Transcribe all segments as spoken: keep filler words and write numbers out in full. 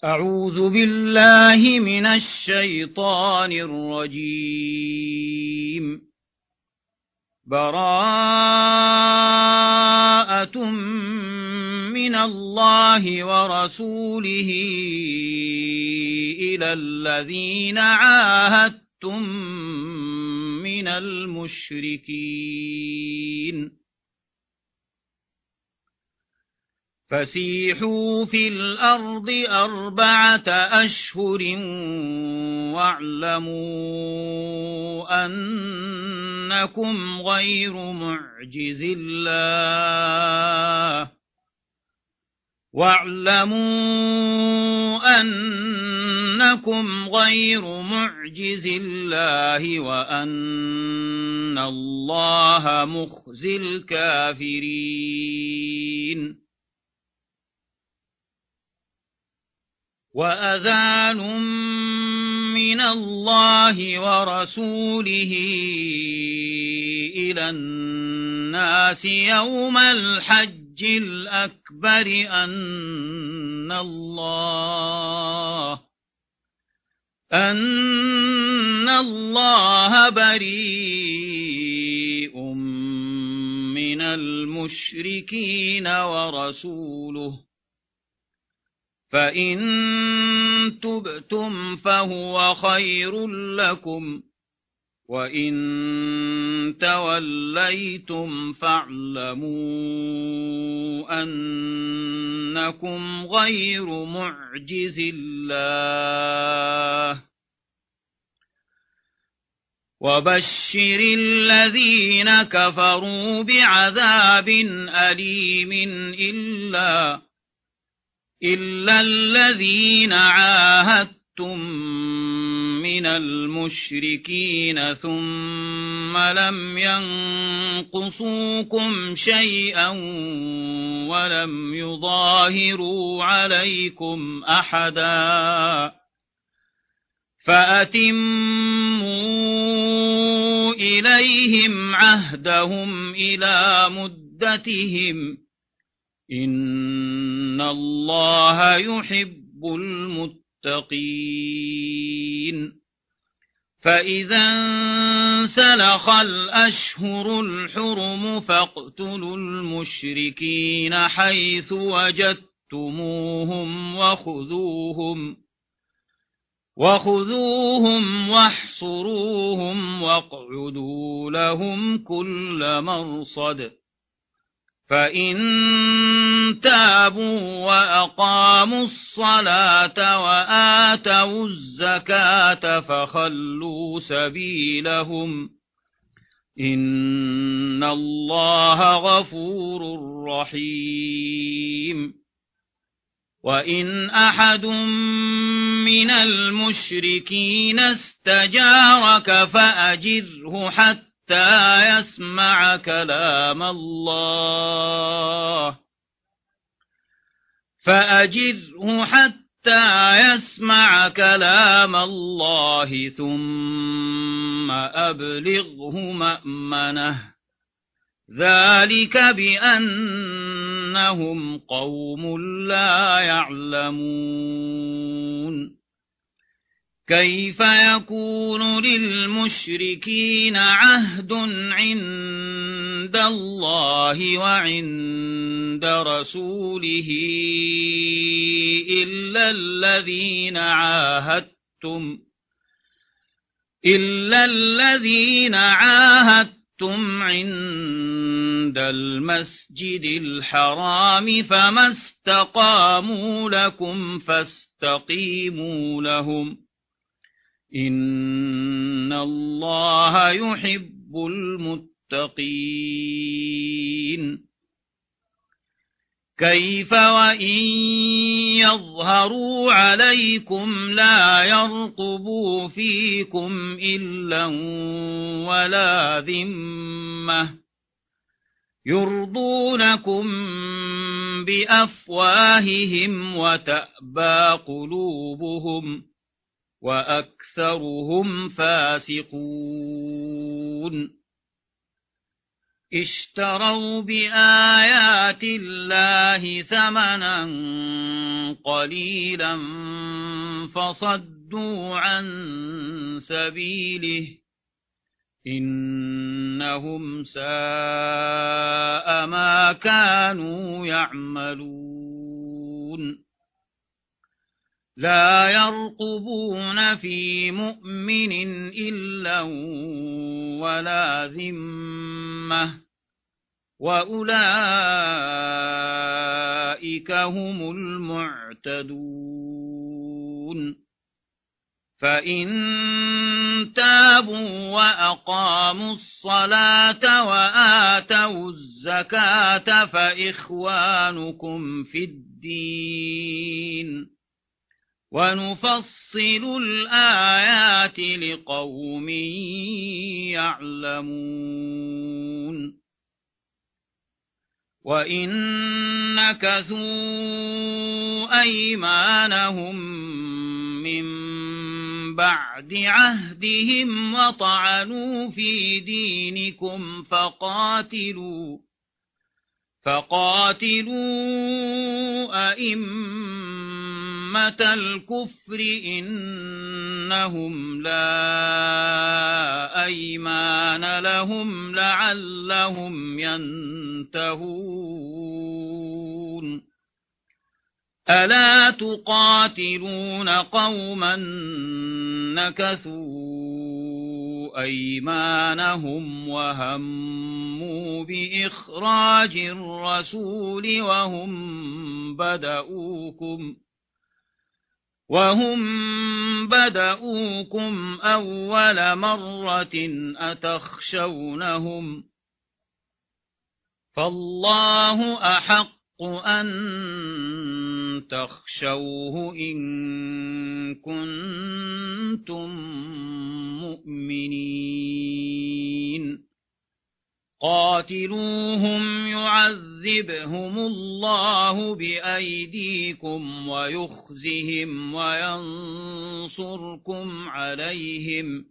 أعوذ بالله من الشيطان الرجيم. براءة من الله ورسوله إلى الذين عاهدتم من المشركين فسيحوا في الأرض أربعة أشهر واعلموا أنكم غير معجز الله واعلموا أنكم غير معجز الله وأن الله مخزي الكافرين. وأذان من الله ورسوله إلى الناس يوم الحج الأكبر أن الله أن الله بريء من المشركين ورسوله فإن تبتم فهو خير لكم وإن توليتم فاعلموا أنكم غير معجز الله وبشر الذين كفروا بعذاب أليم إلا إلا الذين عاهدتم من المشركين ثم لم ينقصوكم شيئا ولم يظاهروا عليكم أحدا فأتموا إليهم عهدهم إلى مدتهم إن الله يحب المتقين. فإذا انسلخ الأشهر الحرم فاقتلوا المشركين حيث وجدتموهم وخذوهم وخذوهم واحصروهم واقعدوا لهم كل مرصد فإن تابوا وأقاموا الصلاة وآتوا الزكاة فخلوا سبيلهم إن الله غفور رحيم. وإن أحد من المشركين استجارك فأجره حتى حتى يسمع كلام الله فأجره حتى يسمع كلام الله ثم أبلغه مأمنه ذلك بأنهم قوم لا يعلمون. كيف يكون للمشركين عهد عند الله وعند رسوله إلا الذين عاهدتم إلا الذين عاهدتم عند المسجد الحرام فما استقاموا لكم فاستقيموا لهم إن الله يحب المتقين. كيف وإن يظهروا عليكم لا يرقبوا فيكم إلا ولا ذمة يرضونكم بأفواههم وتأبى قلوبهم وأكثرهم فاسقون. اشتروا بآيات الله ثمنا قليلا فصدوا عن سبيله إنهم ساء ما كانوا يعملون لا يرقبون في مؤمن إلا ولا ذمة وأولئك هم المعتدون فإن تابوا وأقاموا الصلاة وآتوا الزكاة فإخوانكم في الدين ونفصل الآيات لقوم يعلمون وإن نكثوا أيمانهم من بعد عهدهم وطعنوا في دينكم فقاتلوا فقاتلوا أئمة الكفر إنهم لا أيمان لهم لعلهم ينتهون ألا تقاتلون قوما نكثوا أيمانهم وهموا بإخراج الرسول وهم بدؤوكم وهم بدؤوكم أول مرة أتخشونهم فالله أحق أن تخشوه إن كنتم مؤمنين قاتلوهم يعذبهم الله بأيديكم ويخزهم وينصركم عليهم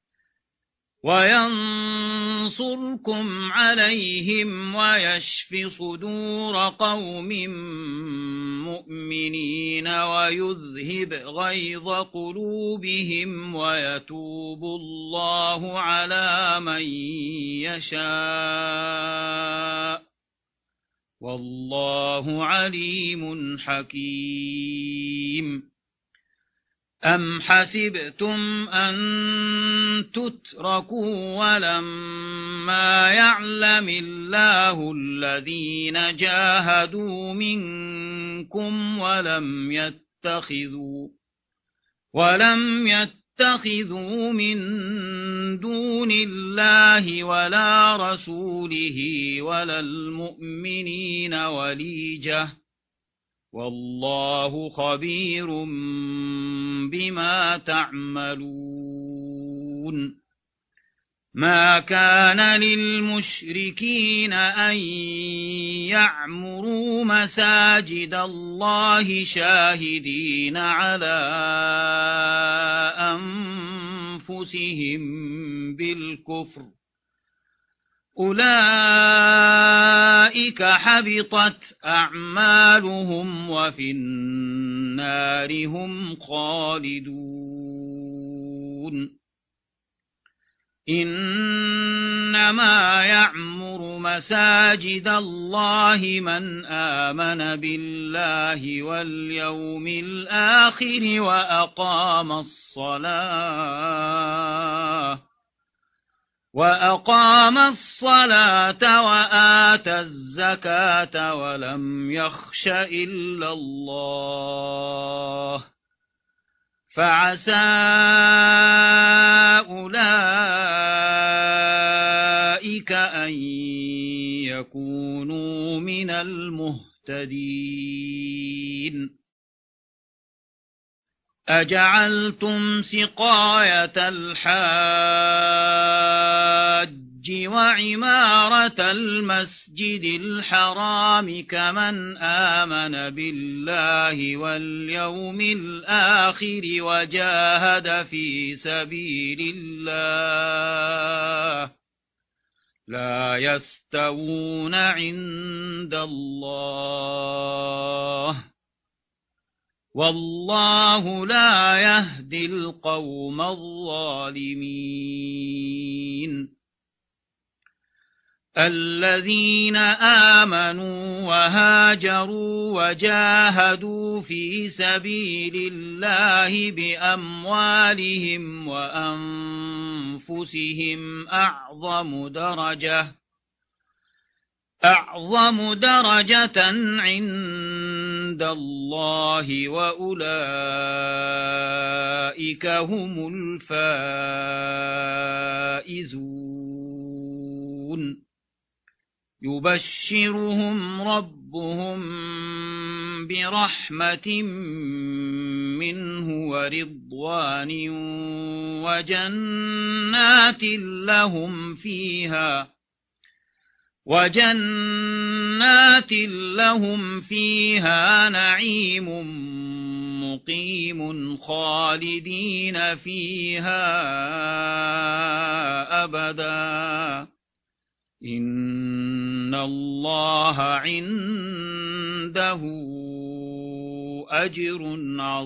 وينصركم عليهم ويشف صدور قوم مؤمنين ويذهب غيظ قلوبهم ويتوب الله على من يشاء والله عليم حكيم أم حسبتم أن تتركوا ولما يعلم الله الذين جاهدوا منكم ولم يتخذوا ولم يتخذوا من دون الله ولا رسوله ولا المؤمنين وليجة والله خبير بما تعملون ما كان للمشركين أن يعمروا مساجد الله شاهدين على أنفسهم بالكفر أولئك حبطت أعمالهم وفي النار هم خالدون إنما يعمر مساجد الله من آمن بالله واليوم الآخر وأقام الصلاة وأقام الصلاة وآتى الزكاة ولم يخش إلا الله فعسى أولئك أن يكونوا من المهتدين أجعلتم سقاية الحاج وعمارة المسجد الحرام كمن آمن بالله واليوم الآخر وجاهد في سبيل الله لا يستوون عند الله والله لا يهدي القوم الظالمين الذين آمنوا وهاجروا وجاهدوا في سبيل الله بأموالهم وأنفسهم أعظم درجة أعظم درجة عند الله وأولئك هم الفائزون يبشرهم ربهم برحمة منه ورضوان وجنات لهم فيها وجنات لهم فيها نعيم مقيم خالدين فيها أبدا إن الله عنده أجر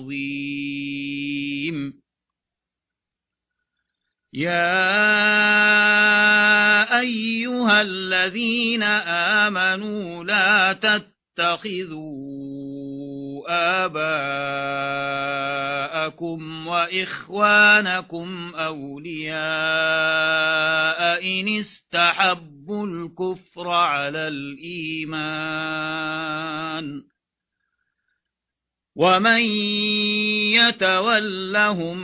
عظيم يا أيها الذين آمنوا لا تتخذوا آباءكم وإخوانكم أولياء إن استحبوا الكفر على الإيمان ومن يتولهم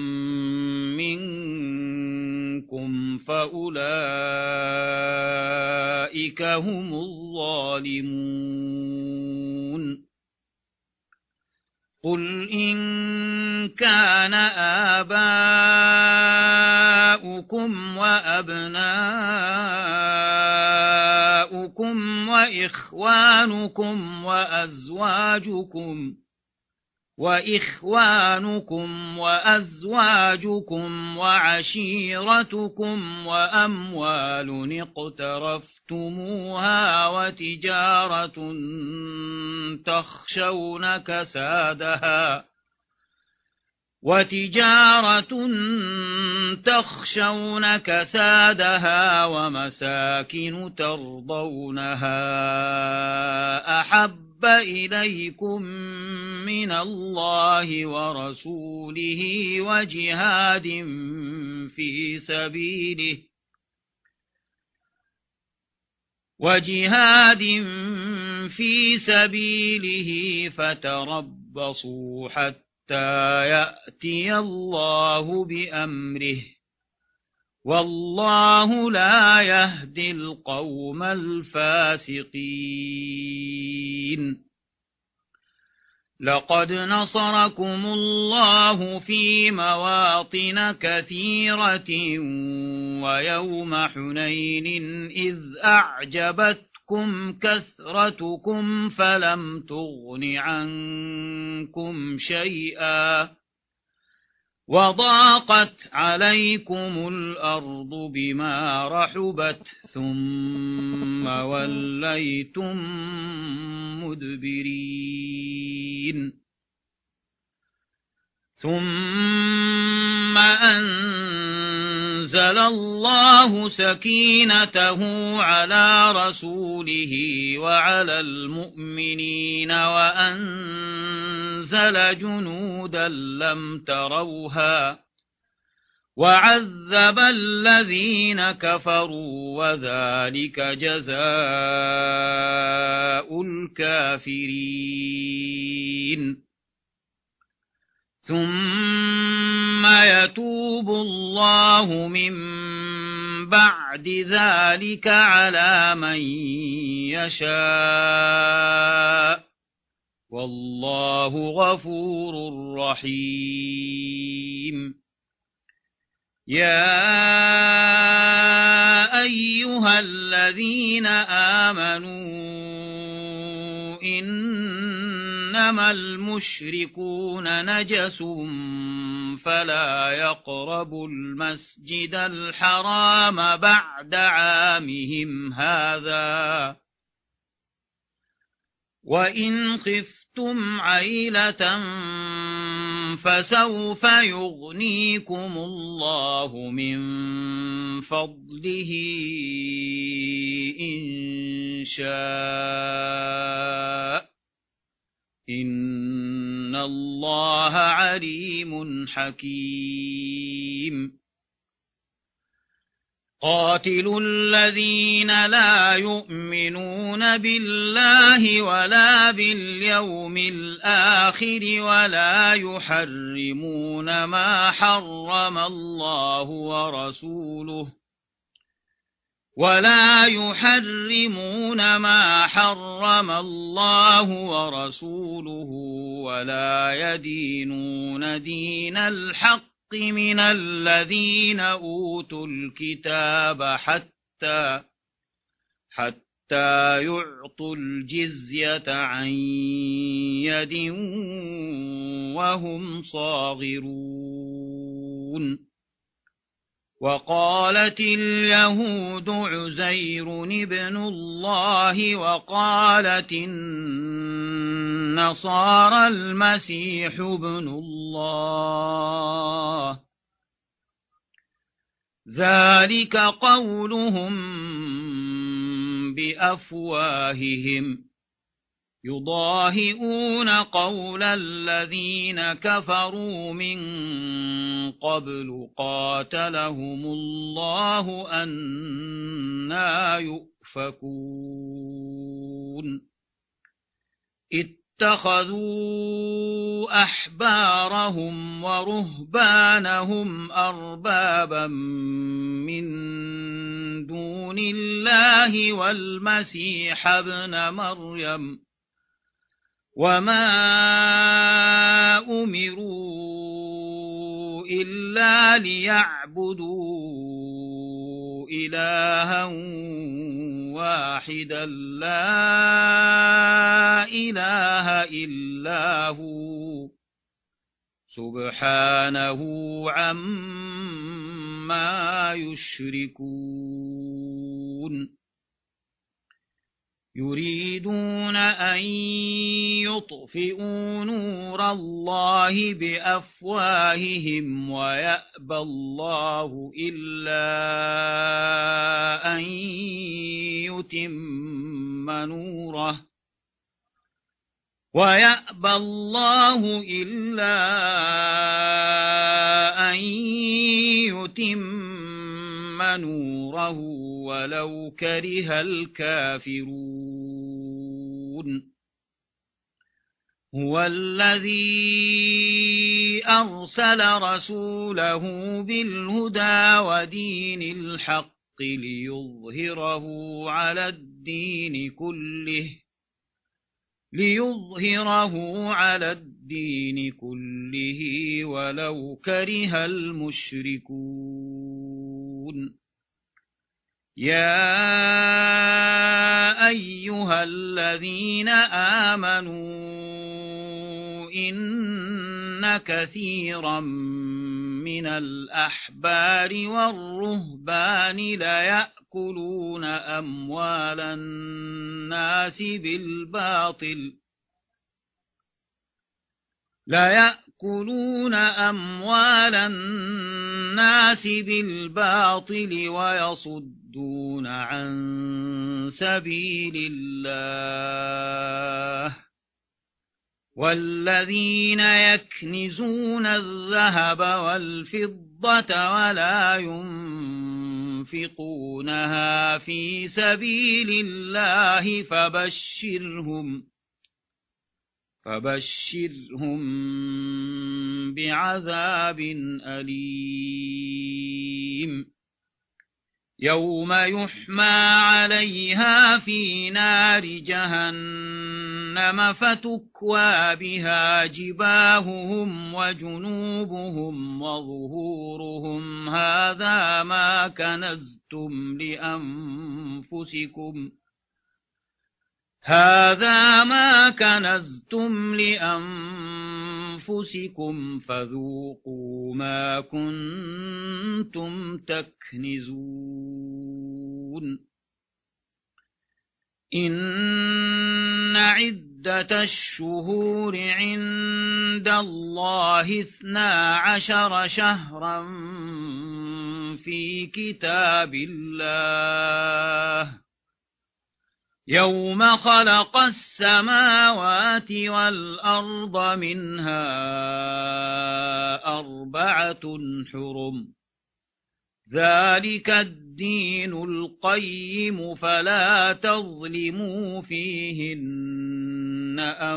منكم فأولئك هم الظالمون قل إن كان آباؤكم وأبناؤكم وإخوانكم وأزواجكم وإخوانكم وأزواجكم وعشيرتكم وأموال اقترفتموها وتجارة تخشون كسادها وتجارة تخشون كسادها ومساكن ترضونها أحب إليكم من الله ورسوله وجهاد في سبيله وجهاد في سبيله فتربصوا حتى يأتي الله بأمره والله لا يهدي القوم الفاسقين لقد نصركم الله في مواطن كثيرة ويوم حنين إذ أعجبتكم كثرتكم فلم تغن عنكم شيئا وضاقت عليكم الأرض بما رحبت ثم وليتم مدبرين ثم أنزل الله سكينته على رسوله وعلى المؤمنين وأنزل جنودا لم تروها وعذب الذين كفروا وذلك جزاء الكافرين ثم يتوب الله من بعد ذلك على من يشاء والله غفور رحيم يا أيها الذين آمنوا إن إنما المشركون نجس فلا يقربوا المسجد الحرام بعد عامهم هذا وإن خفتم عيلة فسوف يغنيكم الله من فضله إن شاء إن الله عليم حكيم قاتلوا الذين لا يؤمنون بالله ولا باليوم الآخر ولا يحرمون ما حرم الله ورسوله ولا يحرمون ما حرم الله ورسوله ولا يدينون دين الحق من الذين أوتوا الكتاب حتى حتى يعطوا الجزية عن يد وهم صاغرون وقالت اليهود عزير ابن الله وقالت النصارى المسيح ابن الله ذلك قولهم بأفواههم يضاهئون قول الذين كفروا من قبل قاتلهم الله أنى يؤفكون اتخذوا أحبارهم ورهبانهم أربابا من دون الله والمسيح ابن مريم وما أمروا إلا ليعبدوا إلها واحدا لا إله إلا هو سبحانه عما يشركون يريدون أن يطفئوا نور الله بأفواههم ويأبى الله إلا أن يتم نوره ويأبى الله إلا أن يتم نوره ولو كره الكافرون هو الذي أرسل رسوله بالهدى ودين الحق ليظهره على الدين كله ليظهره على الدين كله ولو كره المشركون يا أيها الذين آمنوا إن كثيرا من الأحبار والرهبان ليأكلون أموال الناس بالباطل لا يأكلون أموال الناس بالباطل ويصدون عن سبيل الله والذين يكنزون الذهب والفضة ولا ينفقونها في سبيل الله فبشرهم فبشرهم بعذاب أليم يوم يحمى عليها في نار جهنم فتكوى بها جباههم وجنوبهم وظهورهم هذا ما كنزتم لأنفسكم هذا ما كنزتم لأنفسكم فذوقوا ما كنتم تكنزون إن عدة الشهور عند الله اثنا عشر شهرا في كتاب الله يوم خلق السماوات والأرض منها أربعة حرم ذلك الدين القيم فلا تظلموا فيهن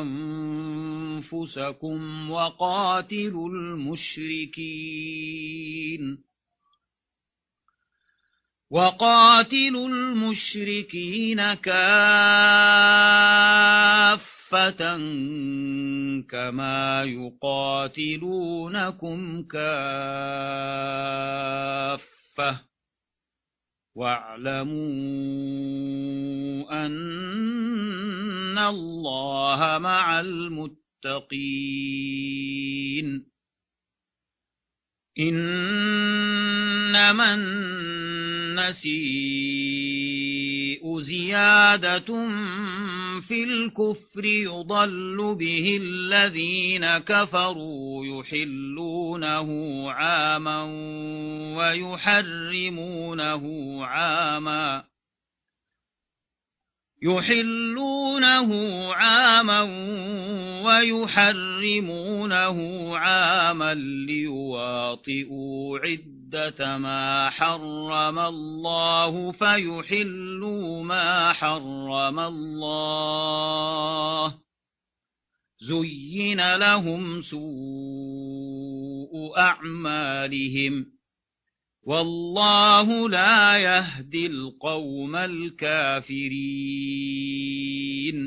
أنفسكم وقاتلوا المشركين وقاتلوا المشركين كافة كما يقاتلونكم كافة واعلموا أن الله مع المتقين إنما النسيء زيادة في الكفر يضل به الذين كفروا يحلونه عاما ويحرمونه عاما يحلونه عاما ويحرمونه عاما ليواطئوا عدة ما حرم الله فيحلوا ما حرم الله زين لهم سوء أعمالهم والله لا يهدي القوم الكافرين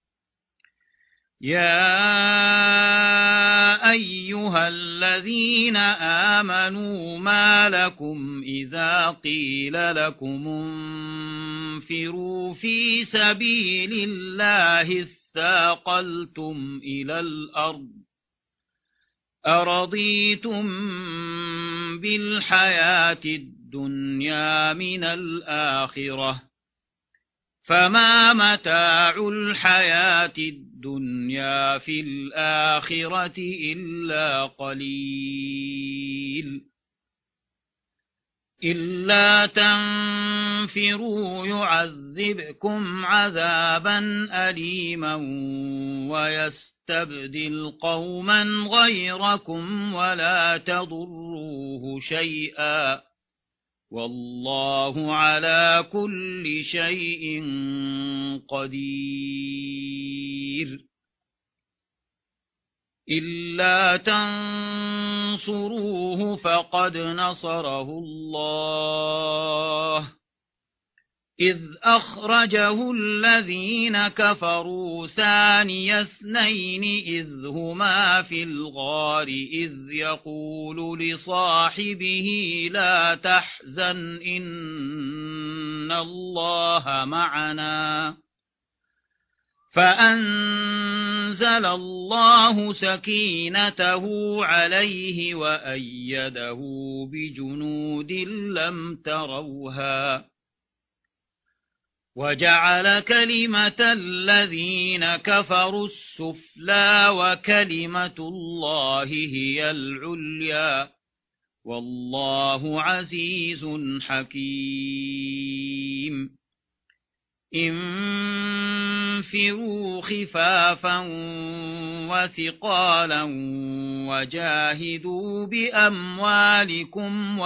يا أيها الذين آمنوا ما لكم إذا قيل لكم انفروا في سبيل الله اثاقلتم إلى الأرض أرضيتم بالحياة الدنيا من الآخرة فما متاع الحياة الدنيا في الآخرة إلا قليل إلا تنفروا يعذبكم عذابا أليما ويستبدل قوما غيركم ولا تضروه شيئا والله على كل شيء قدير إلا تنصروه فقد نصره الله إذ أخرجه الذين كفروا ثاني اثنين إذ هما في الغار إذ يقول لصاحبه لا تحزن إن الله معنا فأنزل الله سكينته عليه وأيده بجنود لم تروها وجعل كلمة الذين كفروا السفلى وكلمة الله هي العليا والله عزيز حكيم انفروا خفافا وثقالا وجاهدوا بأموالكم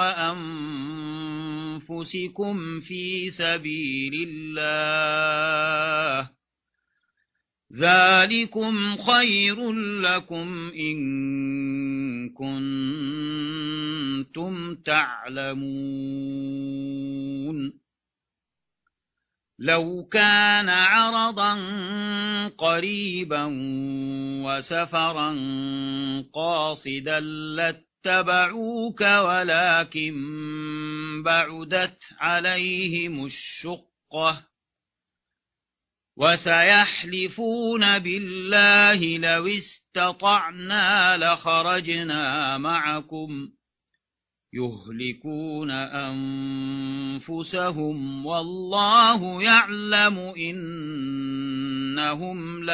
وأنفسكم في سبيل الله ذلكم خير لكم إن كنتم تعلمون لو كان عرضا قريبا وسفرا قاصدا لاتبعوك ولكن بعدت عليهم الشقة وسيحلفون بالله لو استطعنا لخرجنا معكم يهلكون أنفسهم والله يعلم إنهم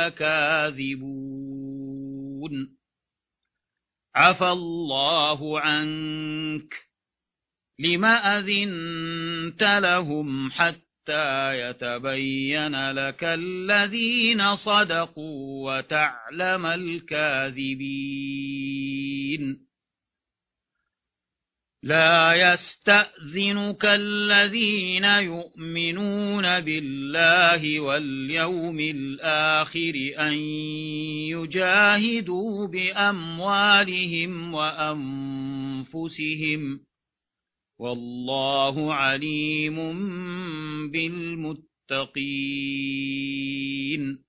لكاذبون عفى الله عنك لم أذنت لهم حتى يتبين لك الذين صدقوا وتعلم الكاذبين لا يستأذنك الذين يؤمنون بالله واليوم الآخر أن يجاهدوا بأموالهم وأنفسهم والله عليم بالمتقين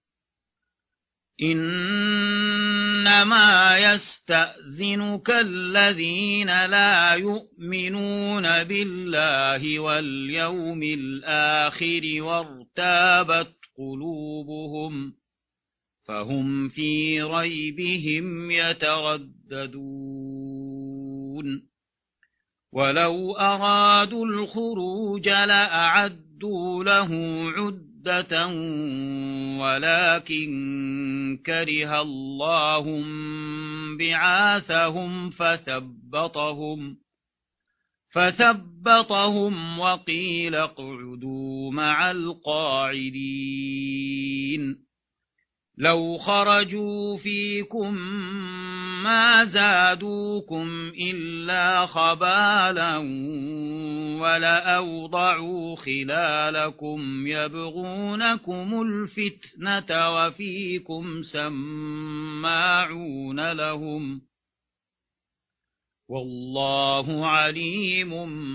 إنما يستأذنك الذين لا يؤمنون بالله واليوم الآخر وارتابت قلوبهم فهم في ريبهم يترددون ولو أرادوا الخروج لأعدوا له عدة ولكن كره الله بعاثهم فثبطهم فثبطهم وقيل اقعدوا مع القاعدين لو خرجوا فيكم ما زادوكم إلا خبالا ولأوضعوا خلالكم يبغونكم الفتنة وفيكم سماعون لهم والله عليم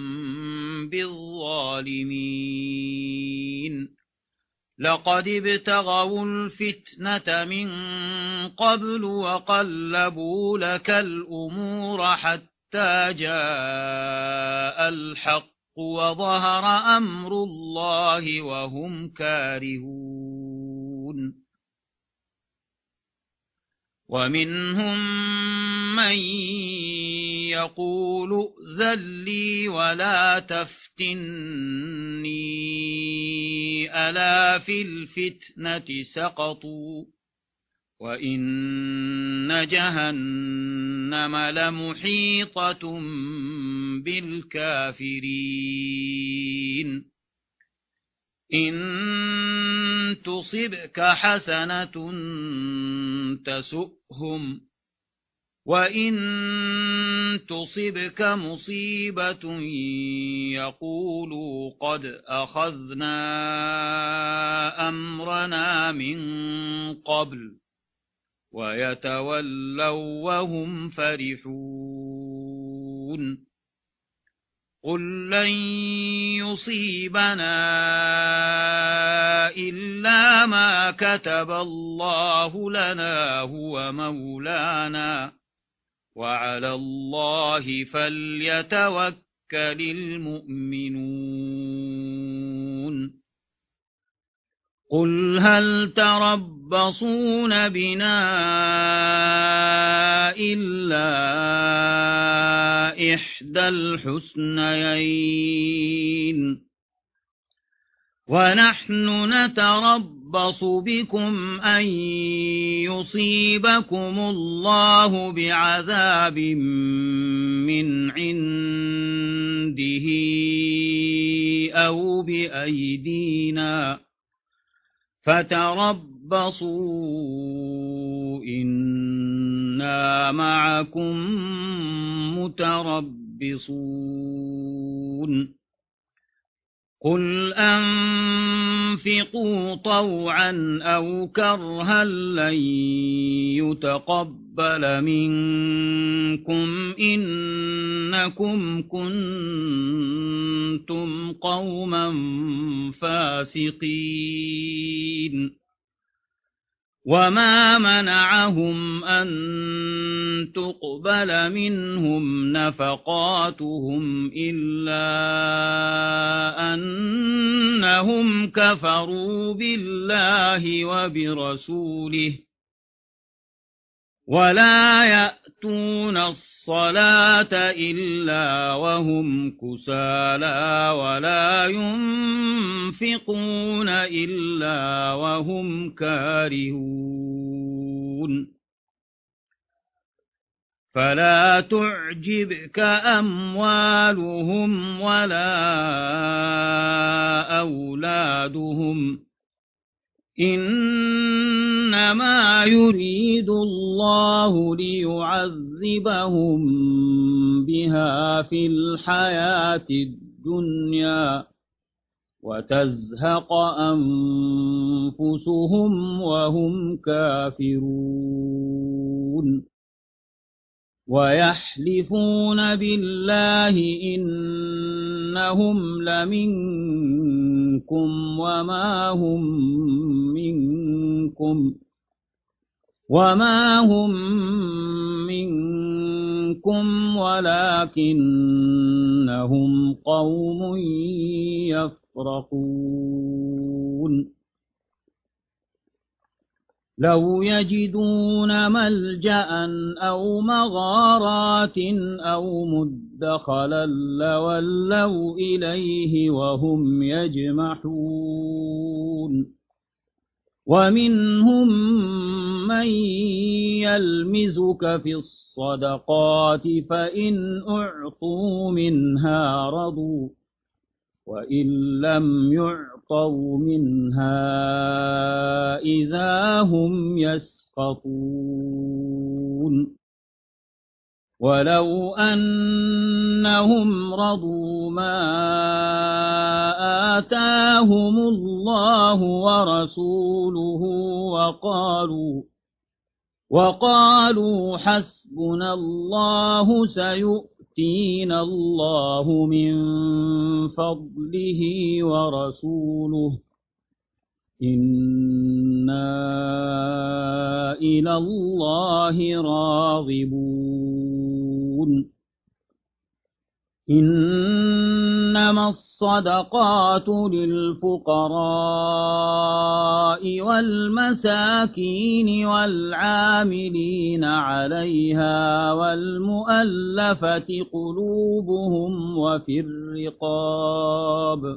بالظالمين لقد ابتغوا الفتنة من قبل وقلبوا لك الأمور حتى جاء الحق وظهر أمر الله وهم كارهون ومنهم من يقول ائذن لي ولا تفتني ألا في الفتنة سقطوا وإن جهنم لمحيطة بالكافرين إن تصبك حسنة تسؤهم وإن تصبك مصيبة يقولوا قد أخذنا أمرنا من قبل ويتولوا وهم فرحون قل لن يصيبنا إلا ما كتب الله لنا هو مولانا وعلى الله فليتوكل المؤمنون قل هل تربصون بنا إلا إحدى الحسنيين ونحن نتربص بكم أن يصيبكم الله بعذاب من عنده أو بأيدينا فتربصوا إنا معكم متربصون قل أنفقوا طوعا أو كرها لن يتقبل منكم إنكم كنتم قوما فاسقين وما منعهم أن تقبل منهم نفقاتهم إلا أنهم كفروا بالله وبرسوله ولا يأتون الصلاة إلا وهم كسالى ولا ينفقون إلا وهم كارهون فلا تعجبك أموالهم ولا أولادهم إنما يريد الله ليعذبهم بها في الحياة الدنيا وتزهق أنفسهم وهم كافرون ويحلفون بالله إنهم لمنكم وما هم منكم وما هم منكم ولكنهم قوم يفرقون لو يجدون ملجأ أو مغارات أو مدخلا لولوا إليه وهم يجمحون ومنهم من يلمزك في الصدقات فإن أعطوا منها رضوا وإن لم يعطوا منها إذا هم يسخطون ولو أنهم رضوا ما آتاهم الله ورسوله وقالوا وقالوا حسبنا الله سيؤتينا الله من فضله ورسوله إنا إلى الله راغبون إنما الصدقات للفقراء والمساكين والعاملين عليها والمؤلفة قلوبهم وفي الرقاب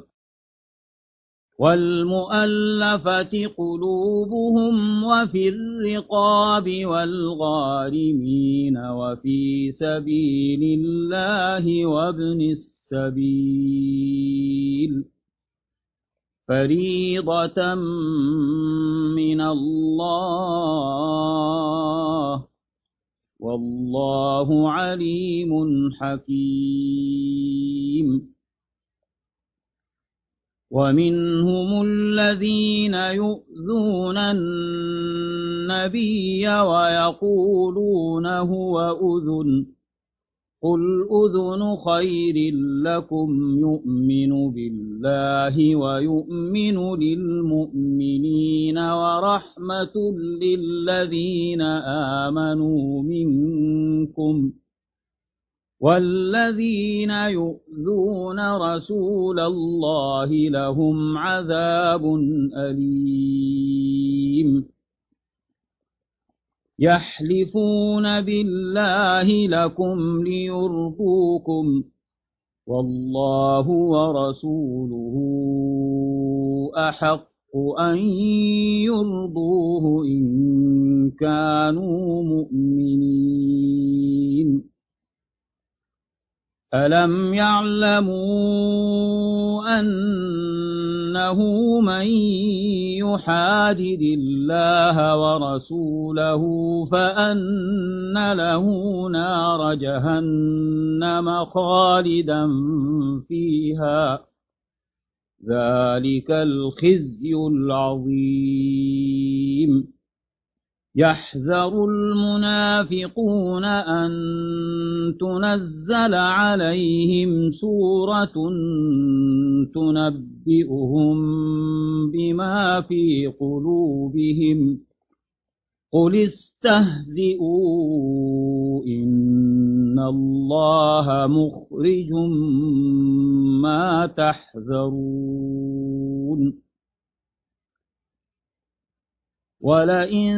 والمؤلفة قلوبهم وفي الرقاب والغارمين وفي سبيل الله وابن السبيل فريضة من الله والله عليم حكيم ومنهم الذين يؤذون النبي ويقولون هو أذن قل أذن خير لكم يؤمن بالله ويؤمن للمؤمنين ورحمة للذين آمنوا منكم والذين يؤذون رسول الله لهم عذاب أليم يحلفون بالله لكم ليرضوكم والله ورسوله أحق أن يرضوه إن كانوا مؤمنين ألم يعلموا أنه من يحادد الله ورسوله فأن له نار جهنم خالدا فيها ذلك الخزي العظيم يحذر المنافقون أن تنزل عليهم سورة تنبئهم بما في قلوبهم قل استهزئوا إن الله مخرج ما تحذرون ولئن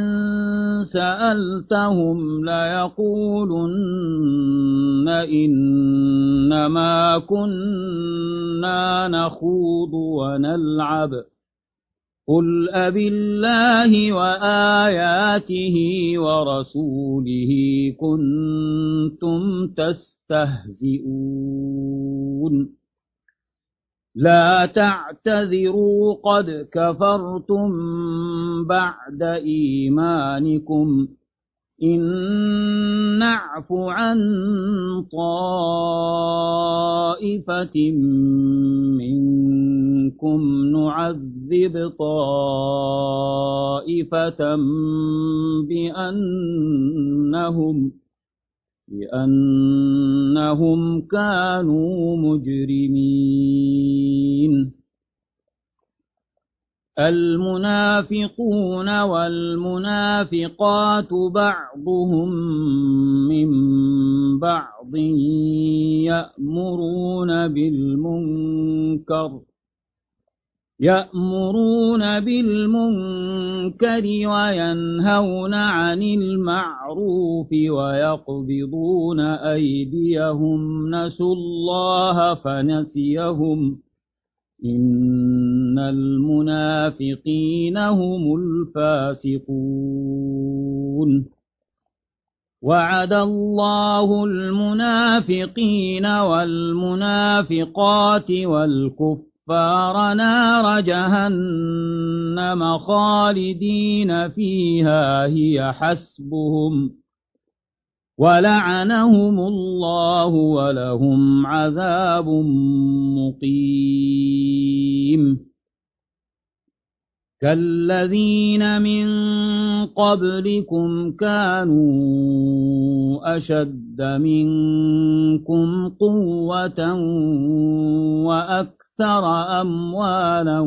سألتهم ليقولن إنما كنا نخوض ونلعب قل أبالله وآياته ورسوله كنتم تستهزئون لا تعتذروا قد كفرتم بعد إيمانكم إن نعف عن طائفة منكم نعذب طائفة بأنهم بأنهم كانوا مجرمين المنافقون والمنافقات بعضهم من بعض يأمرون بالمنكر يأمرون بالمنكر وينهون عن المعروف ويقبضون أيديهم نسوا الله فنسيهم إن المنافقين هم الفاسقون وعد الله المنافقين والمنافقات والكفار نار جهنم خالدين فيها هي حسبهم ولعنهم الله ولهم عذاب مقيم كالذين من قبلكم كانوا أشد منكم قوة وأكثر أموالا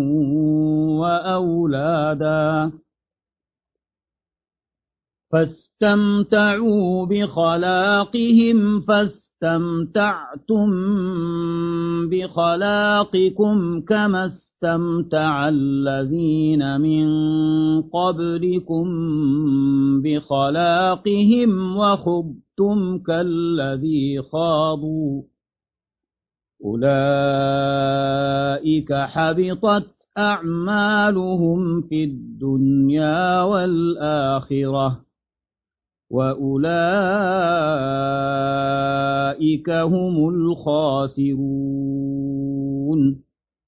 وأولادا فاستمتعوا بخلاقهم فاستمتعتم بخلاقكم كما استمتع الذين من قبلكم بخلاقهم وخضتم كالذي خاضوا أولئك حبطت أعمالهم في الدنيا والآخرة وأولئك هم الخاسرون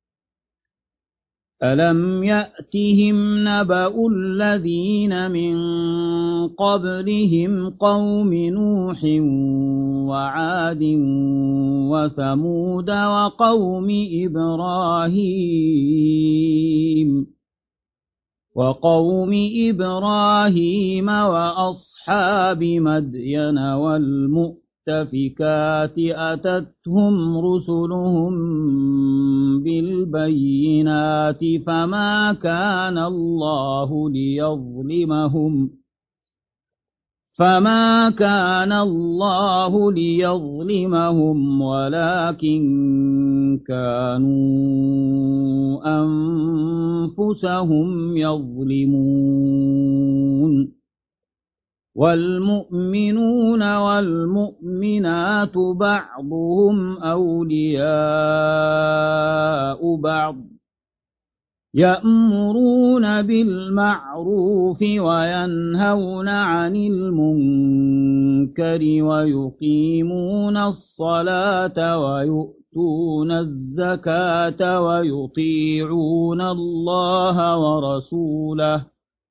ألم يأتهم نبأ الذين من قبلهم قوم نوح وعاد وثمود وقوم إبراهيم وقوم إبراهيم وأصحاب مدين والمؤتفكات أتتهم رسلهم بالبينات فما كان الله ليظلمهم فما كان الله ليظلمهم ولكن كانوا أنفسهم يظلمون والمؤمنون والمؤمنات بعضهم أولياء بعض يأمرون بالمعروف وينهون عن المنكر ويقيمون الصلاة ويؤتون الزكاة ويطيعون الله ورسوله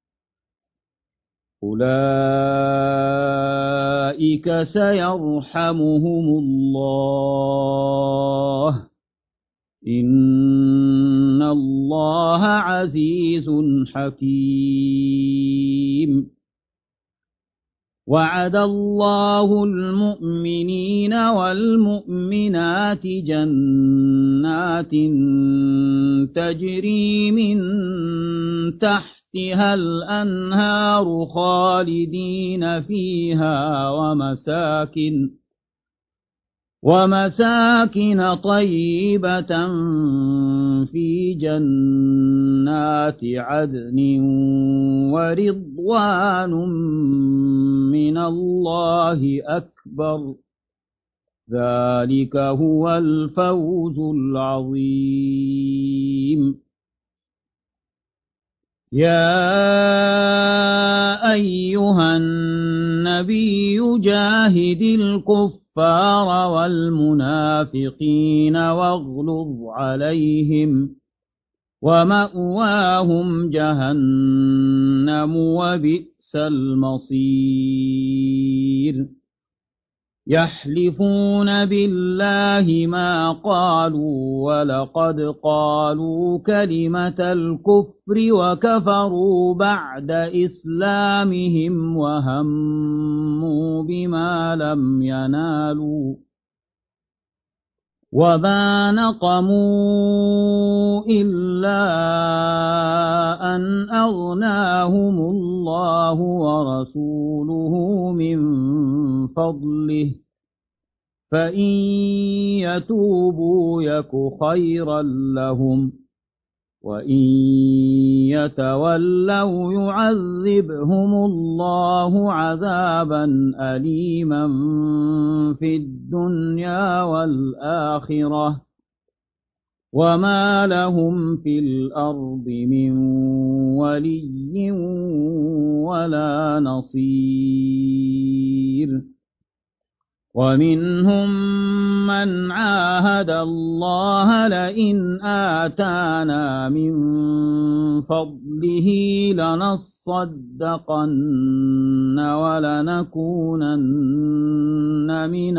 أولئك سيرحمهم الله إن الله عزيز حكيم وعد الله المؤمنين والمؤمنات جنات تجري من تحت تحتها الأنهار خالدين فيها ومساكن ومساكن طيبة في جنات عدن ورضوان من الله أكبر ذلك هو الفوز العظيم. يا أيها النبي جاهد الكفار والمنافقين واغلظ عليهم ومأواهم جهنم وبئس المصير. يحلفون بالله ما قالوا ولقد قالوا كلمة الكفر وكفروا بعد إسلامهم وهموا بما لم ينالوا وما نقموا إلا أن أغناهم الله ورسوله من فضله فإن يتوبوا يك خيرا لهم وإن يتولوا يعذبهم الله عذابا أليما في الدنيا والآخرة وما لهم في الأرض من ولي ولا نصير. ومنهم من عاهد الله لئن آتانا من فضله لنصدقن ولنكونن من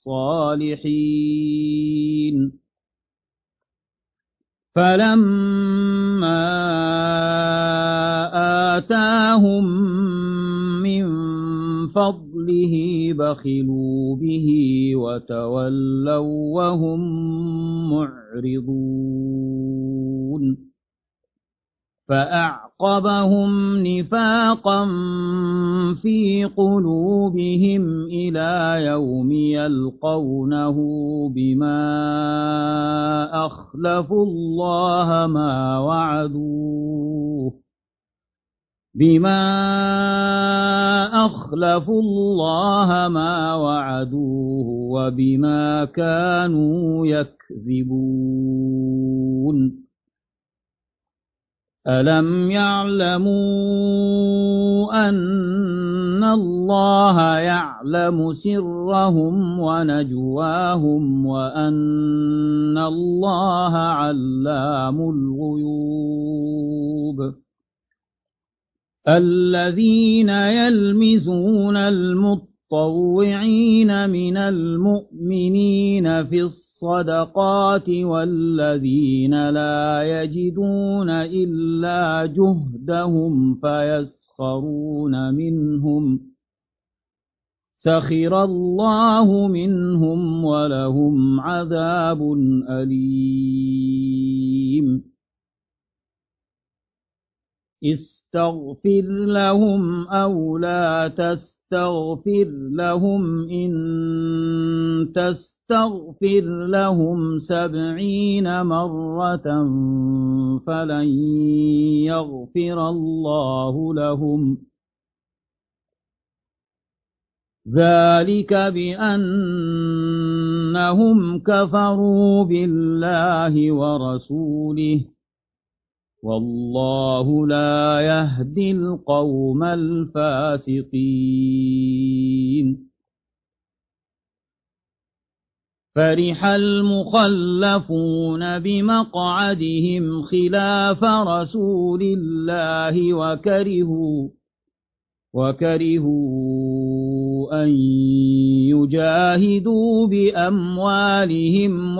الصالحين. فلما آتاهم من فضله بخلوا به وتولوا وهم معرضون. فأعقبهم نفاقا في قلوبهم إلى يوم يلقونه بما أخلفوا الله ما وعدوه بما أخلفوا الله ما وعدوه وبما كانوا يكذبون. ألم يعلموا أن الله يعلم سرهم ونجواهم وأن الله علام الغيوب. الذين يلمزون المطوعين من المؤمنين في الصدقات والذين لا يجدون إلا جهدهم فيسخرون منهم سخر الله منهم ولهم عذاب أليم. استغفر لهم أو لا تستغفر لهم إن تستغفر لهم سبعين مرة فلن يغفر الله لهم ذلك بأنهم كفروا بالله ورسوله والله لا يهدي القوم الفاسقين. فرح المخلفون بمقعدهم خلاف رسول الله وكرهوا وكرهوا أن يجاهدوا بأموالهم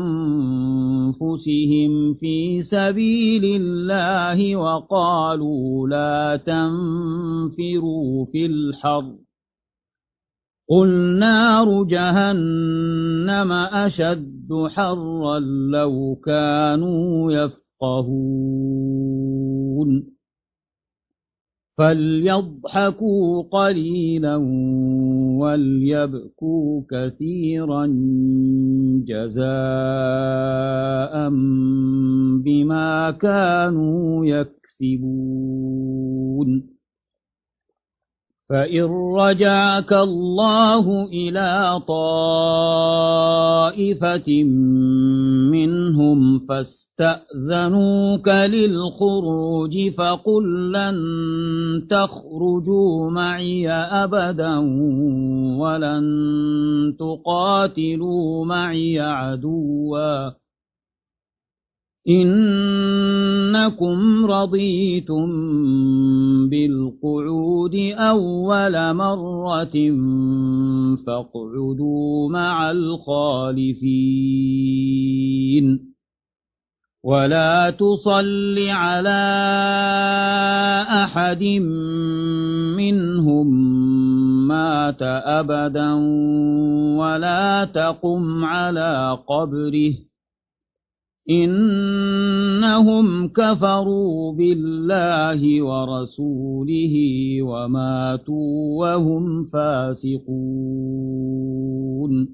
وأنفسهم في سبيل الله وقالوا لا تنفروا في الحر قل نار جهنم أشد حرا لو كانوا يفقهون. فليضحكوا قليلا وليبكوا كثيرا جزاء بما كانوا يكسبون فإن رجعك الله إلى طائفة منهم فاستأذنوك للخروج فقل لن تخرجوا معي أبدا ولن تقاتلوا معي عدوا إنكم رضيتم بالقعود أول مرة فاقعدوا مع الخالفين ولا تصل على أحد منهم مات أبدا ولا تقم على قبره إنهم كفروا بالله ورسوله وماتوا وهم فاسقون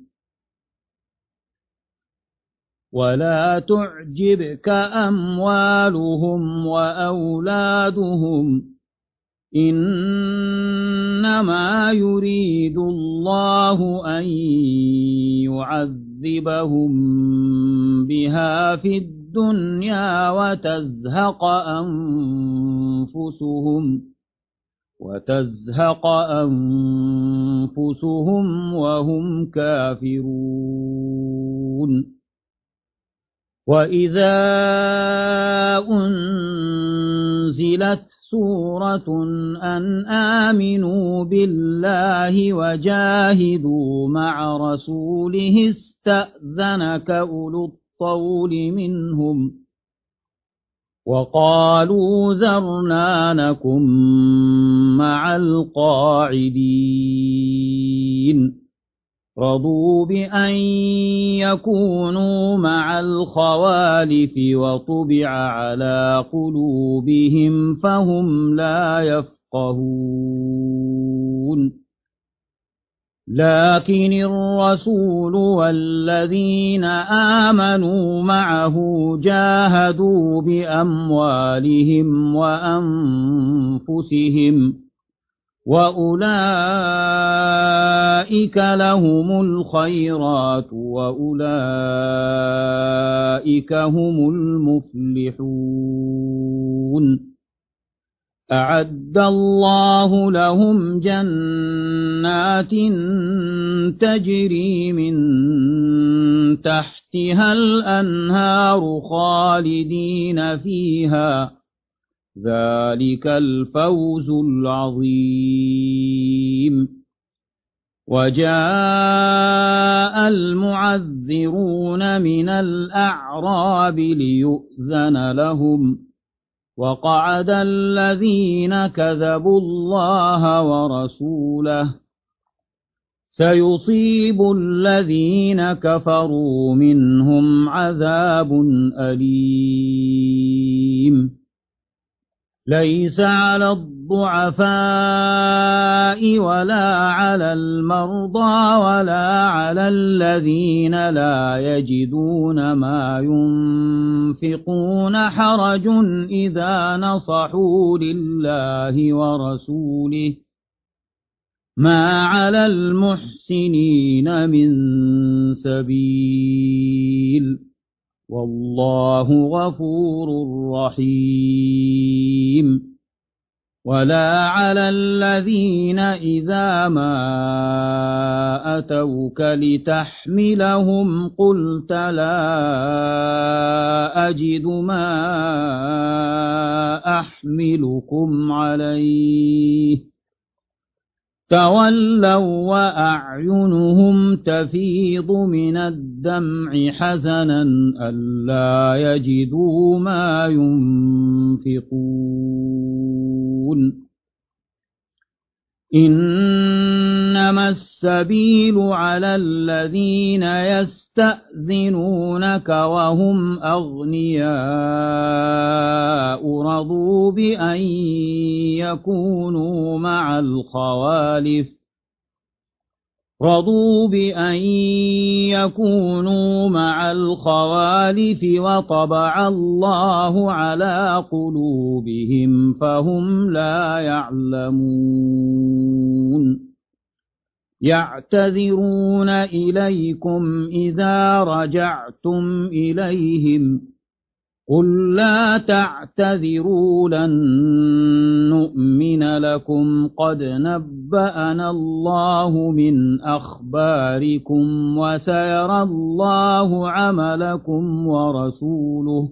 ولا تعجبك أموالهم وأولادهم إنما يريد الله أن يعذبهم بها في الدنيا وتزهق أنفسهم وتزهق أنفسهم وهم كافرون وإذا أنزلت سورة أن آمنوا بالله وجاهدوا مع رسوله استأذنك أولو الطول منهم وقالوا ذرنا نكن مع القاعدين رضوا بأن يكونوا مع الخوالف وطبع على قلوبهم فهم لا يفقهون لكن الرسول والذين آمنوا معه جاهدوا بأموالهم وأنفسهم وأولئك لهم الخيرات وأولئك هم المفلحون أعد الله لهم جنات تجري من تحتها الأنهار خالدين فيها ذلك الفوز العظيم وجاء المعذرون من الأعراب ليؤذن لهم وقعد الذين كذبوا الله ورسوله سيصيب الذين كفروا منهم عذاب أليم ليس على الضعفاء ولا على المرضى ولا على الذين لا يجدون ما ينفقون حرج إذا نصحوا لله ورسوله ما على المحسنين من سبيل والله غفور رحيم ولا على الذين إذا ما أتوك لتحملهم قلت لا أجد ما أحملكم عليه تولوا وأعينهم تفيض من الدمع حزنا ألا يجدوا ما ينفقون إنما إنما السبيل على الذين يستأذنونك وهم أغنياء رضوا بأن يكونوا مع الخوالف رضوا بأن يكونوا مع الخوالف وطبع الله على قلوبهم فهم لا يعلمون يعتذرون إليكم إذا رجعتم إليهم قل لا تعتذروا لن نؤمن لكم قد نبأنا الله من أخباركم وسيرى الله عملكم ورسوله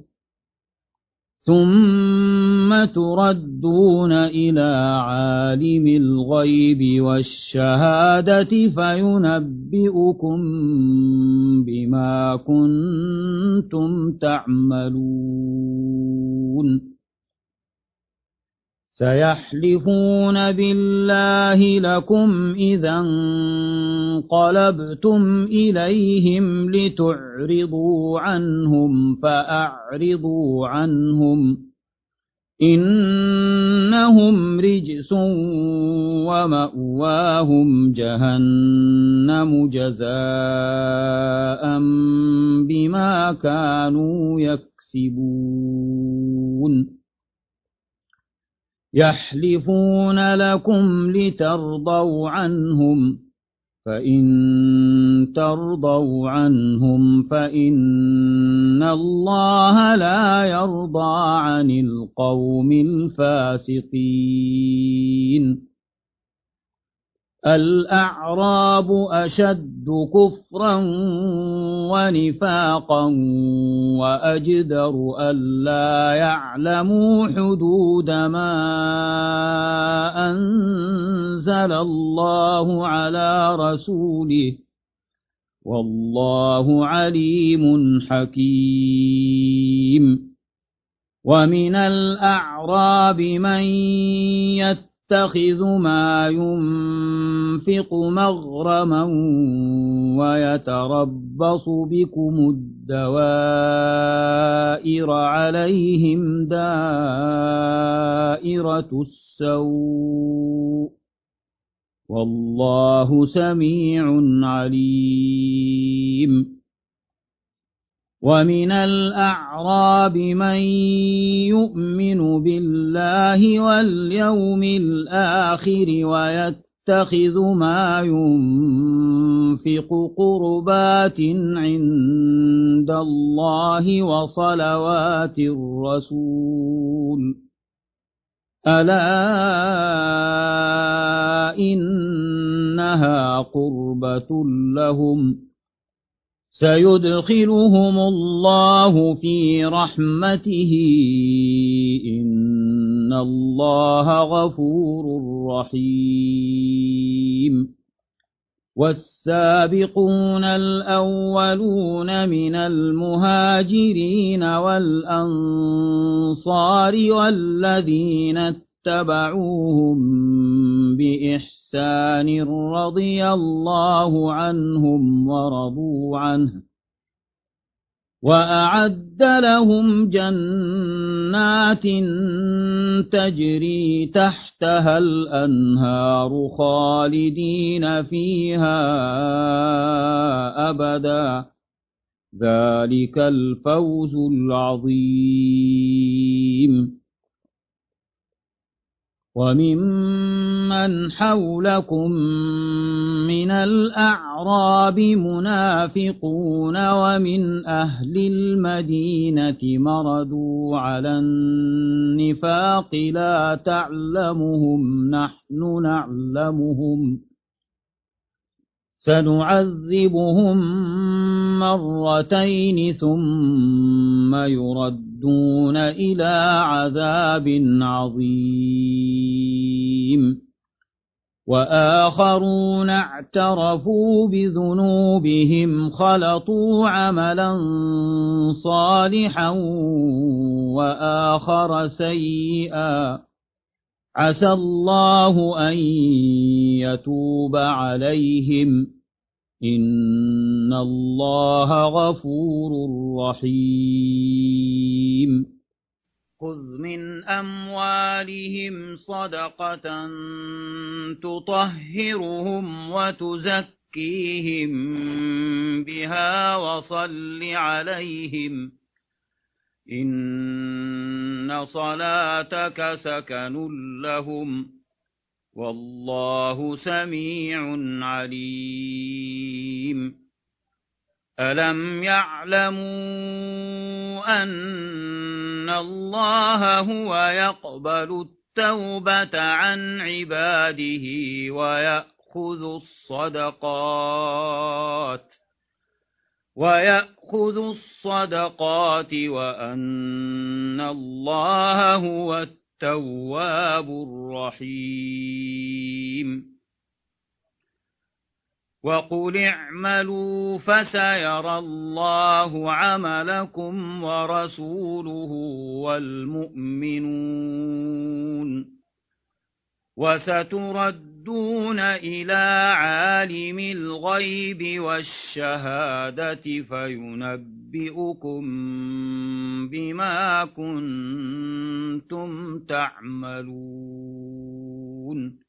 ثم تردون إلى عالم الغيب والشهادة فينبئكم بما كنتم تعملون سيحلفون بالله لكم إذا انقلبتم إليهم لتعرضوا عنهم فأعرضوا عنهم إنهم رجس ومأواهم جهنم جزاء بما كانوا يكسبون يحلفون لكم لترضوا عنهم فإن ترضوا عنهم فإن الله لا يرضى عن القوم الفاسقين الأعراب أشد كفرا ونفاقا وأجدر ألا يعلموا حدود ما أنزل الله على رسوله والله عليم حكيم ومن الأعراب من يتبع يتخذ ما ينفق مغرما ويتربص بكم الدوائر عليهم دائرة السوء والله سميع عليم ومن الأعراب من يؤمن بالله واليوم الآخر ويتخذ ما ينفق قربات عند الله وصلوات الرسول ألا إنها قربة لهم سيدخلهم الله في رحمته إن الله غفور رحيم والسابقون الأولون من المهاجرين والأنصار والذين اتبعوهم بإحسان إحسان رضي الله عنهم ورضوا عنه وأعد لهم جنات تجري تحتها الأنهار خالدين فيها أبدا ذلك الفوز العظيم وممن حولكم من الأعراب منافقون ومن أهل المدينة مردوا على النفاق لا تعلمهم نحن نعلمهم سنعذبهم مرتين ثم يردون إلى عذاب عظيم وآخرون اعترفوا بذنوبهم خلطوا عملا صالحا وآخر سيئا عسى الله أن يتوب عليهم إن الله غفور رحيم خذ من أموالهم صدقة تطهرهم وتزكيهم بها وصل عليهم إن صلاتك سكن لهم والله سميع عليم ألم يعلموا أن الله هو يقبل التوبة عن عباده ويأخذ الصدقات ويأخذ الصدقات وأن الله هو التواب الرحيم وقل اعملوا فسيرى الله عملكم ورسوله والمؤمنون وستردون إلى عالم الغيب والشهادة فينبئكم بما كنتم تعملون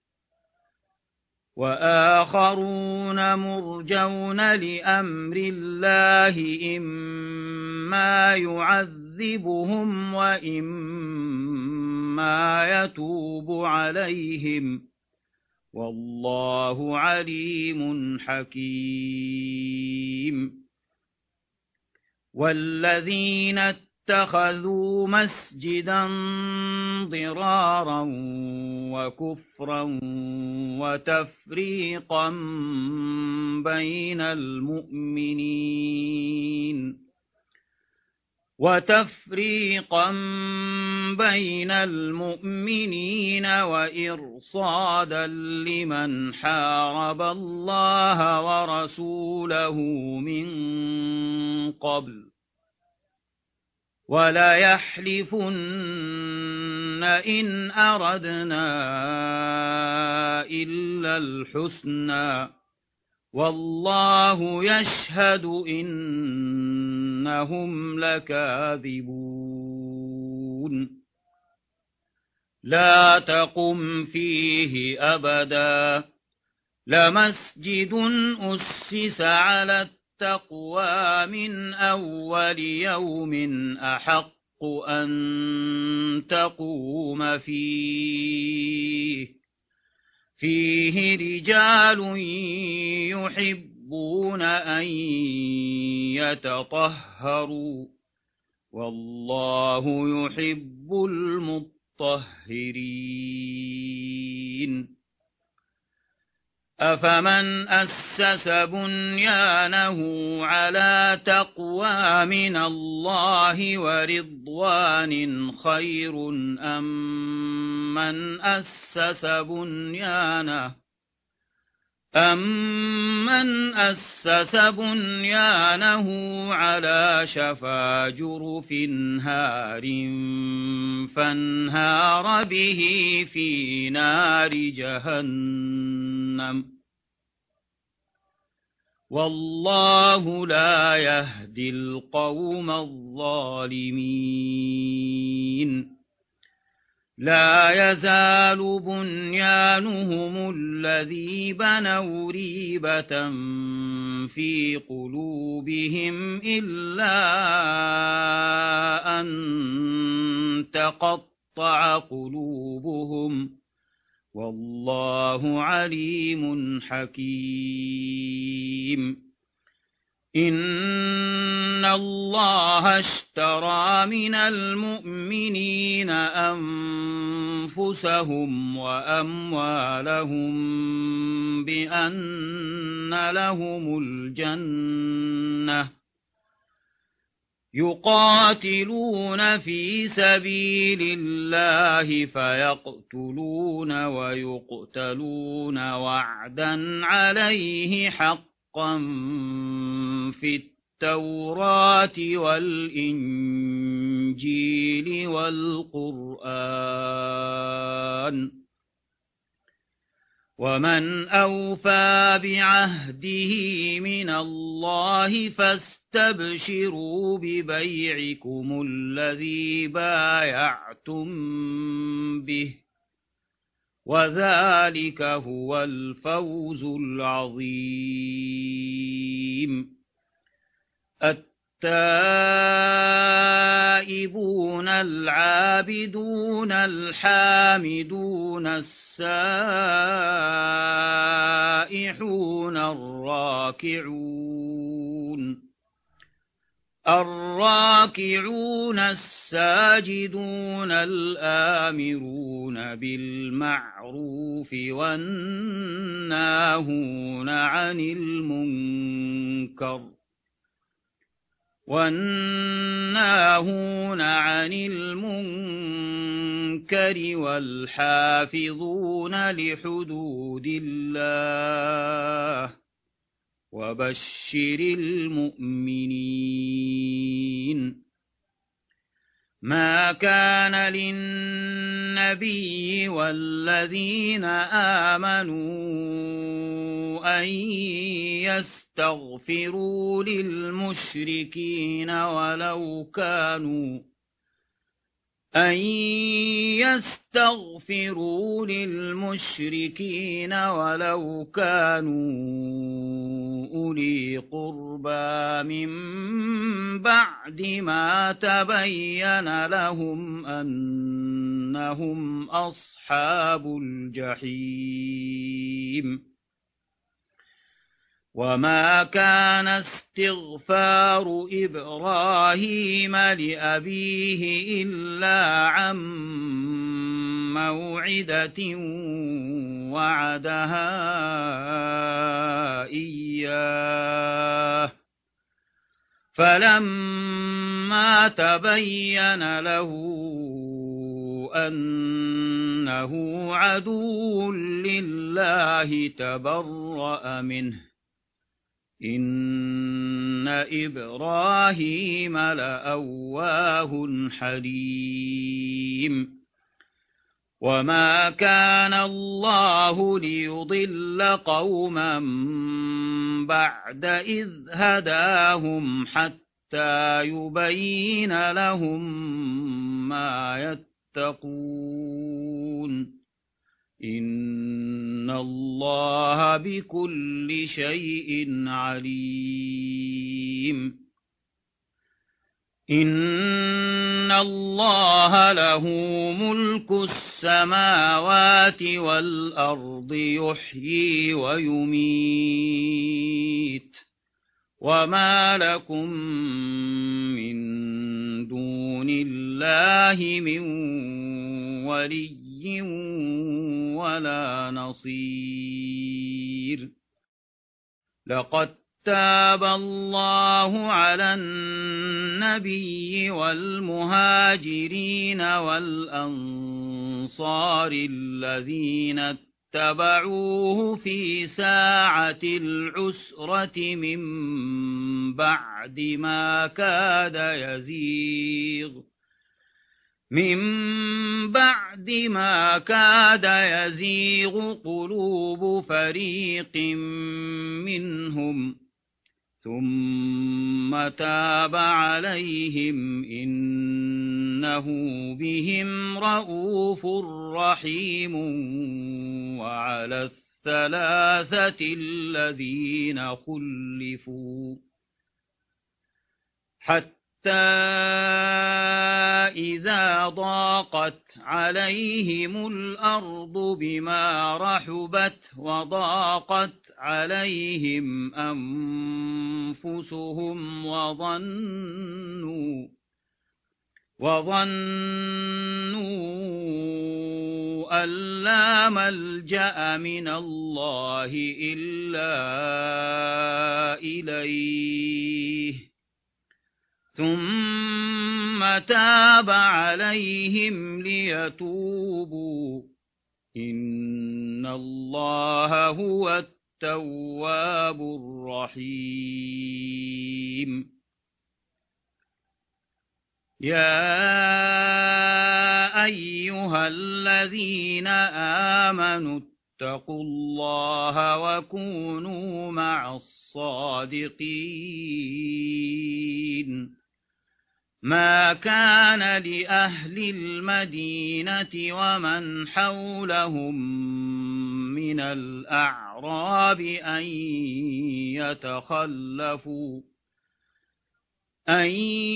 وآخرون مرجون لأمر الله إما يعذبهم وإما يتوب عليهم والله عليم حكيم والذين اتخذوا مسجدا ضرارا وكفرا وتفريقا بين المؤمنين وتفريقا بين المؤمنين وإرصادا لمن حارب الله ورسوله من قبل ولا يحلفن إن أردنا إلا الحسنى والله يشهد إنهم لكاذبون لا تقم فيه أبدا لمسجد أسس على التقوى من أول يوم أحق أن تقوم فيه فيه رجال يحبون أن يتطهروا والله يحب المطهرين أفمن أسس بنيانه على تقوى من الله ورضوان خير أم من أسس بنيانه أمن أسس بنيانه على شفا جرف هار فانهار به في نار جهنم والله لا يهدي القوم الظالمين لا يزال بنيانهم الذي بنوا ريبة في قلوبهم إلا أن تقطع قلوبهم والله عليم حكيم إن الله اشترى من المؤمنين أنفسهم وأموالهم بأن لهم الجنة يقاتلون في سبيل الله فيقتلون ويقتلون وعدا عليه حقا في التوراة والإنجيل والقرآن ومن أوفى بعهده من الله فاستبشروا ببيعكم الذي بايعتم به وذلك هو الفوز العظيم. التائبون العابدون الحامدون السائحون الراكعون الراكعون الساجدون الآمرون بالمعروف والناهون عن المنكر والناهون عن المنكر والحافظون لحدود الله وبشر المؤمنين. ما كان للنبي والذين آمنوا أن يستغفروا للمشركين ولو كانوا أن يستغفروا للمشركين ولو كانوا أولي قربى من بعد ما تبين لهم أنهم أصحاب الجحيم. وما كان استغفار إبراهيم لأبيه إلا عن موعدة وعدها إياه فلما تبين له أنه عدو لله تبرأ منه إن إبراهيم لأواه حليم. وما كان الله ليضل قوما بعد إذ هداهم حتى يبين لهم ما يتقون إن الله بكل شيء عليم. إن الله له ملك السماوات والأرض يحيي ويميت وما لكم من دون الله من ولي ولا نصير. لقد تاب الله على النبي والمهاجرين والأنصار الذين اتبعوه في ساعة العسرة من بعد ما كاد يزيغ من بعد ما كاد يزيغ قلوب فريق منهم ثم تاب عليهم إنه بهم رءوف رحيم. وعلى الثلاثة الذين خلفوا حتى إذا ضاقت عليهم الأرض بما رحبت وضاقت عليهم أنفسهم وظنوا وظنوا أن لا ملجأ من الله إلا إليه ثم تاب عليهم ليتوبوا إن الله هو التواب الرحيم. يا أيها الذين آمنوا واتقوا الله وكونوا مع الصادقين ما كان لأهل المدينة ومن حولهم من الأعراب أن يتخلفوا أن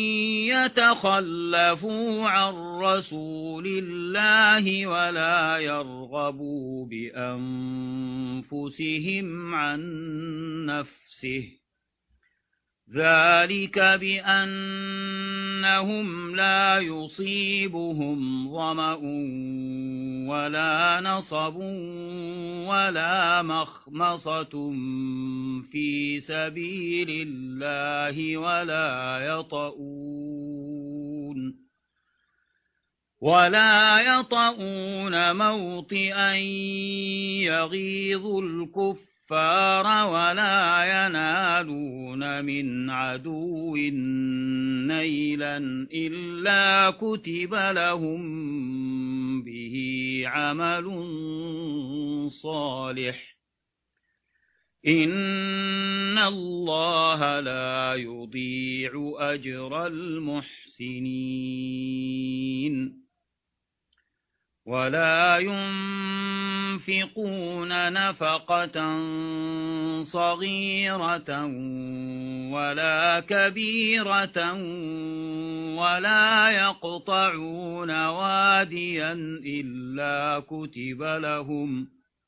يتخلفوا عن رسول الله ولا يرغبوا بأنفسهم عن نفسه ذلك بأنهم لا يصيبهم ظمأ ولا نصب ولا مخمصة في سبيل الله ولا يطؤون ولا يطؤون موطئا يغيظ الكفر الكفار ولا ينالون من عدو نيلا إلا كتب لهم به عمل صالح إن الله لا يضيع أجر المحسنين ولا ينفقون نفقة صغيرة ولا كبيرة ولا يقطعون واديا إلا كتب لهم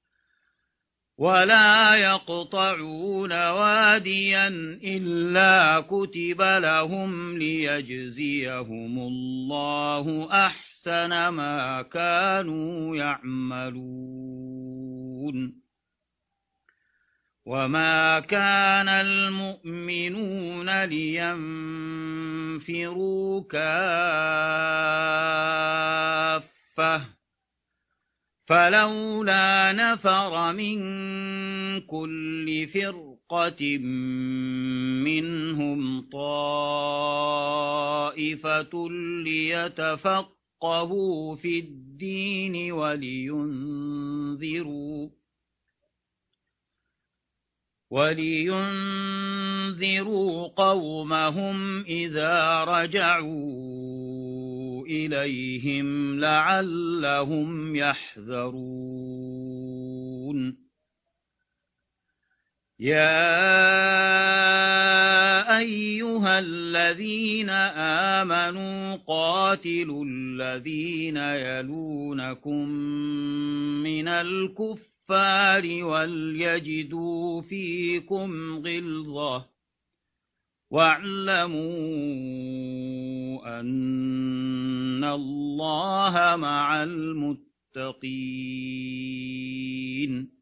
ولا يقطعون واديا إلا كتب لهم ليجزيهم الله أحسن أحسن ما كانوا يعملون وما كان المؤمنون لينفروا كافة فلولا نفر من كل فرقة منهم طائفة ليتفقهوا فقهوا في الدين ولينذروا ولينذروا قومهم إذا رجعوا إليهم لعلهم يحذرون يا أيها الذين آمنوا قاتلوا الذين يلونكم من الكفار وليجدوا فيكم غلظة واعلموا أن الله مع المتقين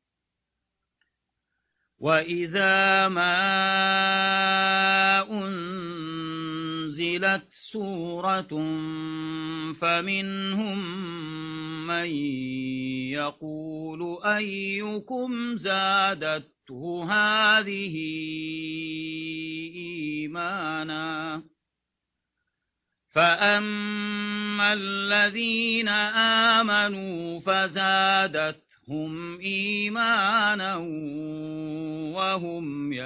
وإذا ما أنزلت سورة فمنهم من يقول أيكم زادته هذه إيمانا فأما الذين آمنوا فزادت هم إيمانا وهم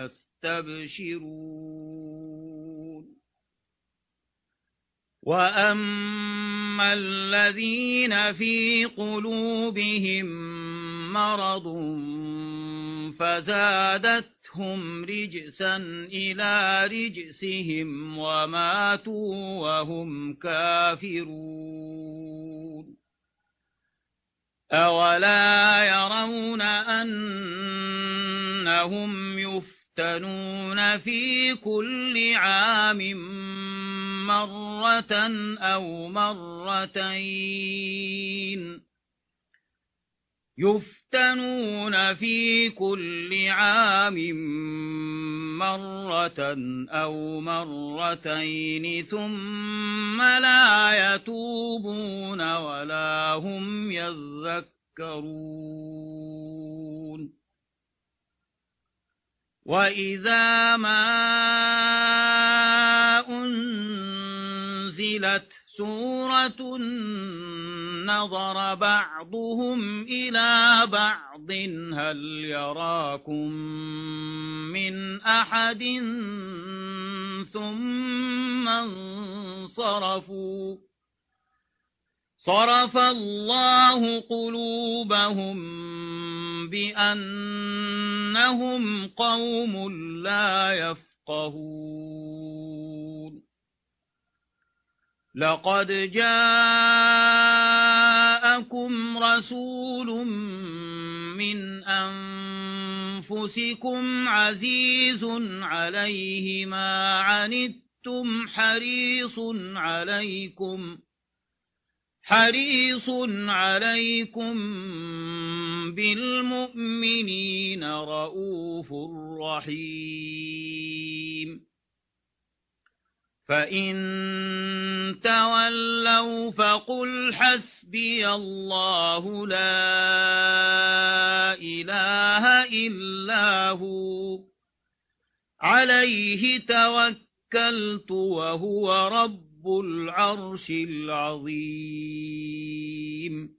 يستبشرون وأما الذين في قلوبهم مرض فزادتهم رجسا إلى رجسهم وماتوا وهم كافرون أولا يرون أنهم يفتنون في كل عام مرة أو مرتين يفتنون في كل عام مرة أو مرتين ثم لا يتوبون ولا هم يذكرون وإذا ما أنزلت سورة نظر بعضهم إلى بعض أرض هل يراكم من أحد ثم انصرفوا صرف الله قلوبهم بأنهم قوم لا يفقهون لقد جاءكم رسول من أنفسكم عزيز عليه ما عنتم حريص عليكم حريص عليكم بالمؤمنين رؤوف رحيم فإن تولوا فقل حسبي الله لا إله إلا هو عليه توكلت وهو رب العرش العظيم